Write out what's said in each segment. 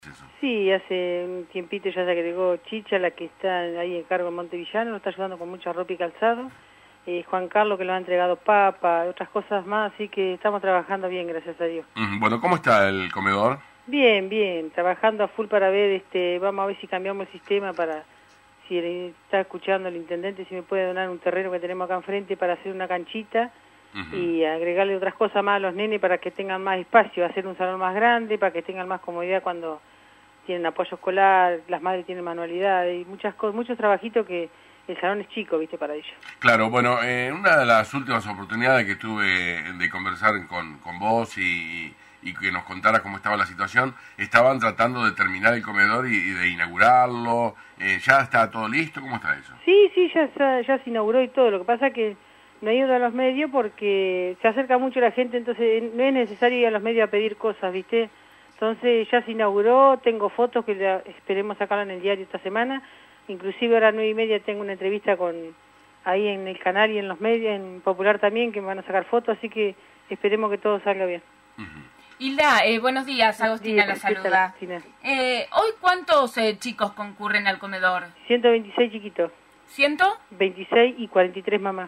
Eso. Sí, hace un tiempito ya se agregó Chicha, la que está ahí en cargo en Montevillano, nos está ayudando con mucha ropa y calzado. Juan Carlos, que lo ha entregado papa, otras cosas más, así que estamos trabajando bien, gracias a Dios. Bueno, ¿cómo está el comedor? Bien, bien, trabajando a full para ver, vamos a ver si cambiamos el sistema para, si está escuchando el intendente, si me puede donar un terreno que tenemos acá enfrente para hacer una canchita y agregarle otras cosas más a los nenes para que tengan más espacio, hacer un salón más grande, para que tengan más comodidad cuando tienen apoyo escolar, las madres tienen manualidades y muchas cosas, muchos trabajitos que el salón es chico, viste, para ellos. Claro, bueno, en una de las últimas oportunidades que tuve de conversar con vos y que nos contara cómo estaba la situación, estaban tratando de terminar el comedor y de inaugurarlo. ¿Ya está todo listo? ¿Cómo está eso? Sí, ya se inauguró y todo. Lo que pasa es que no he ido a los medios porque se acerca mucho la gente, entonces no es necesario ir a los medios a pedir cosas, ¿viste? Entonces ya se inauguró, tengo fotos que esperemos sacarlo en el diario esta semana. Inclusive ahora a 9:30 tengo una entrevista ahí en el canal y en los medios, en Popular también, que me van a sacar fotos, así que esperemos que todo salga bien. Hilda, buenos días, Agostina la saluda. ¿Hoy cuántos chicos concurren al comedor? 126 chiquitos. ¿100? 26 y 43 mamás.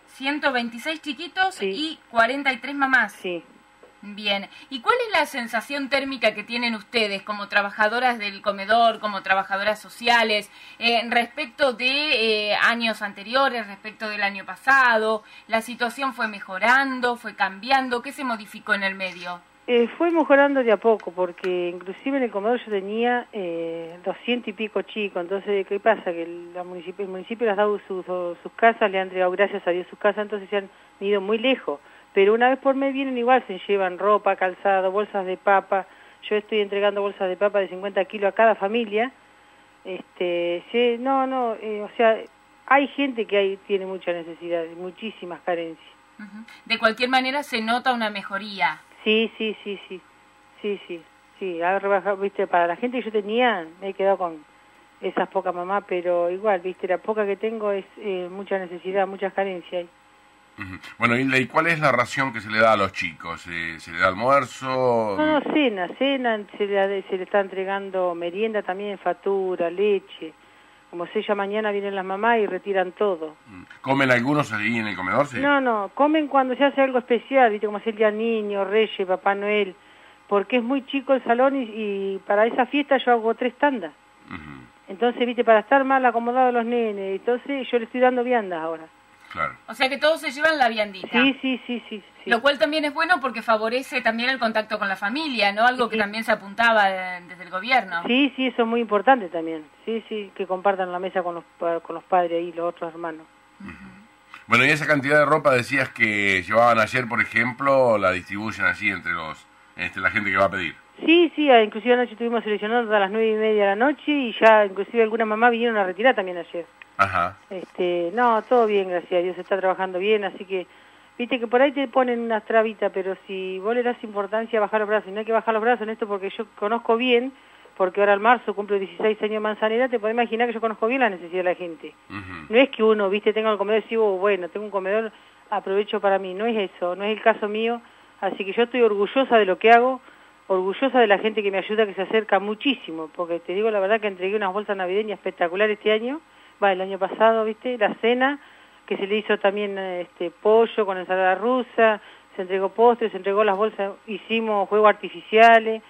126 chiquitos sí. Y 43 mamás. Sí. Bien. ¿Y cuál es la sensación térmica que tienen ustedes como trabajadoras del comedor, como trabajadoras sociales, respecto de años anteriores, respecto del año pasado? ¿La situación fue mejorando, fue cambiando? ¿Qué se modificó en el medio? Fue mejorando de a poco, porque inclusive en el comedor yo tenía 200 y pico chicos. Entonces, ¿qué pasa? Que el municipio les ha dado sus casas, le han entregado, gracias a Dios, sus casas, entonces se han ido muy lejos. Pero una vez por mes vienen igual, se llevan ropa, calzado, bolsas de papa. Yo estoy entregando bolsas de papa de 50 kilos a cada familia. O sea, hay gente que tiene mucha necesidad, muchísimas carencias. De cualquier manera se nota una mejoría. Sí. Ha rebajado, viste, para la gente que yo tenía, me he quedado con esas pocas mamás, pero igual, viste, la poca que tengo es mucha necesidad, muchas carencias. Bueno, Hilda, ¿y cuál es la ración que se le da a los chicos? ¿Se le da almuerzo? No, cena, se le está entregando merienda también, factura, leche. Como sé, ya mañana vienen las mamás y retiran todo. ¿Comen algunos ahí en el comedor? Sí. No, comen cuando se hace algo especial, viste, como es el Día Niño, Reyes, Papá Noel, porque es muy chico el salón y para esa fiesta yo hago 3 tandas. Entonces, viste, para estar mal acomodados los nenes, entonces yo le estoy dando viandas ahora. Claro. O sea que todos se llevan la viandita. Sí. Lo cual también es bueno porque favorece también el contacto con la familia, ¿no? Algo que también se apuntaba desde el gobierno. Sí, eso es muy importante también. Sí, que compartan la mesa con los padres ahí, los otros hermanos. Bueno, y esa cantidad de ropa decías que llevaban ayer, por ejemplo, la distribuyen allí entre la gente que va a pedir. Sí, inclusive anoche estuvimos seleccionando a las 9:30 de la noche y ya inclusive algunas mamás vinieron a retirar también ayer. Ajá. No, todo bien, gracias a Dios, se está trabajando bien, así que, viste que por ahí te ponen unas trabitas, pero si vos le das importancia a bajar los brazos, y no hay que bajar los brazos en esto porque yo conozco bien, porque ahora en marzo cumplo 16 años en Manzanera, te podés imaginar que yo conozco bien la necesidad de la gente. No es que uno, viste, tenga un comedor y digo, bueno, tengo un comedor, aprovecho para mí, no es eso, no es el caso mío, así que yo estoy orgullosa de lo que hago, orgullosa de la gente que me ayuda, que se acerca muchísimo, porque te digo la verdad que entregué unas bolsas navideñas espectaculares este año, el año pasado, viste, la cena, que se le hizo también pollo con ensalada rusa, se entregó postres, se entregó las bolsas, hicimos juegos artificiales.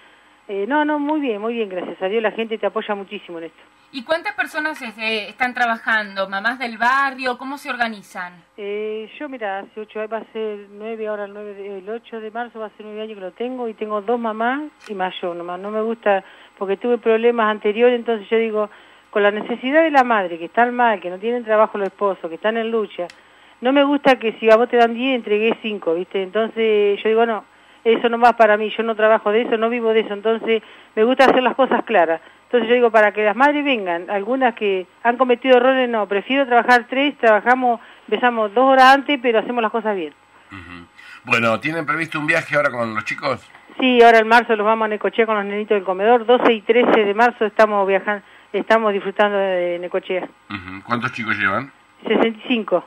Muy bien, gracias a Dios, la gente te apoya muchísimo en esto. ¿Y cuántas personas están trabajando? ¿Mamás del barrio? ¿Cómo se organizan? Yo, mira, hace 8 años, va a ser 9, ahora el 8 de marzo va a ser 9 años que lo tengo, y tengo 2 mamás y más yo nomás. No me gusta, porque tuve problemas anteriores, entonces yo digo, con la necesidad de la madre, que están mal, que no tienen trabajo los esposos, que están en lucha, no me gusta que si a vos te dan 10, entregué 5, ¿viste? Entonces yo digo, no, eso no va para mí, yo no trabajo de eso, no vivo de eso, entonces me gusta hacer las cosas claras. Entonces yo digo, para que las madres vengan, algunas que han cometido errores, no, prefiero trabajar 3, empezamos 2 horas antes, pero hacemos las cosas bien. Bueno, ¿tienen previsto un viaje ahora con los chicos? Sí, ahora en marzo los vamos a Necochea con los nenitos del comedor, 12 y 13 de marzo estamos viajando. Estamos disfrutando de Necochea. ¿Cuántos chicos llevan? 65.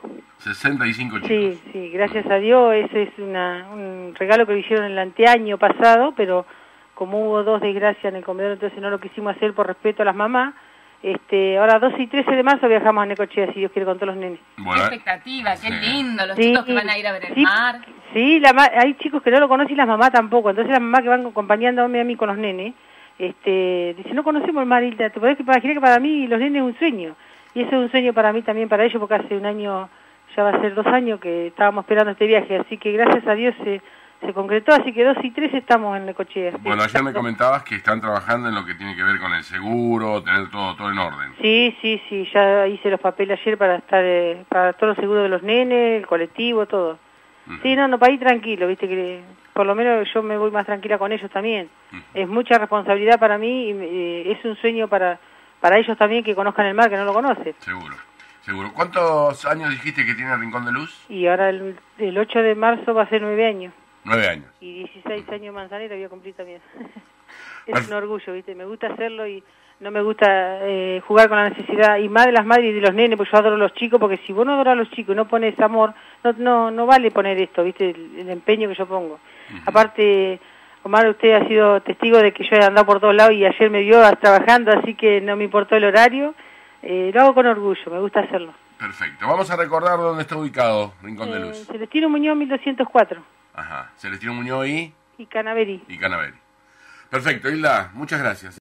65 chicos. Sí, gracias a Dios. Ese es un regalo que me hicieron el anteaño pasado, pero como hubo 2 desgracias en el comedor, entonces no lo quisimos hacer por respeto a las mamás. Ahora 12 y 13 de marzo viajamos a Necochea, si Dios quiere, con todos los nenes. Qué expectativa, qué lindo, los sí, chicos que van a ir a ver el mar. Sí, hay chicos que no lo conocen y las mamás tampoco, entonces las mamás que van acompañándome a mí con los nenes, dicen, no conocemos el mar, Hilda, te podés imaginar que para mí los nenes es un sueño, y eso es un sueño para mí también, para ellos, porque hace un año, ya va a ser 2 años que estábamos esperando este viaje, así que gracias a Dios se concretó, así que 2 y 3 estamos en Necochea. Bueno, ayer me comentabas que están trabajando en lo que tiene que ver con el seguro, tener todo en orden. Sí, ya hice los papeles ayer para estar, para todo lo seguro de los nenes, el colectivo, todo. Sí, no, para ir tranquilo, viste, que por lo menos yo me voy más tranquila con ellos también. Es mucha responsabilidad para mí y es un sueño para ellos también que conozcan el mar, que no lo conocen. Seguro. ¿Cuántos años dijiste que tiene Rincón de Luz? Y ahora el 8 de marzo va a ser 9 años. 9 años. Y 16 años Manzanera voy a cumplir también. Es un orgullo, viste, me gusta hacerlo y no me gusta jugar con la necesidad, y más de las madres y de los nenes, pues yo adoro a los chicos, porque si vos no adoras a los chicos y no pones amor, no vale poner esto, viste, el empeño que yo pongo. Aparte, Omar, usted ha sido testigo de que yo he andado por todos lados y ayer me vio trabajando, así que no me importó el horario. Lo hago con orgullo, me gusta hacerlo. Perfecto. Vamos a recordar dónde está ubicado Rincón de Luz. Celestino Muñoz, 1204. Ajá. Celestino Muñoz y Canaveri. Perfecto, Hilda. Muchas gracias.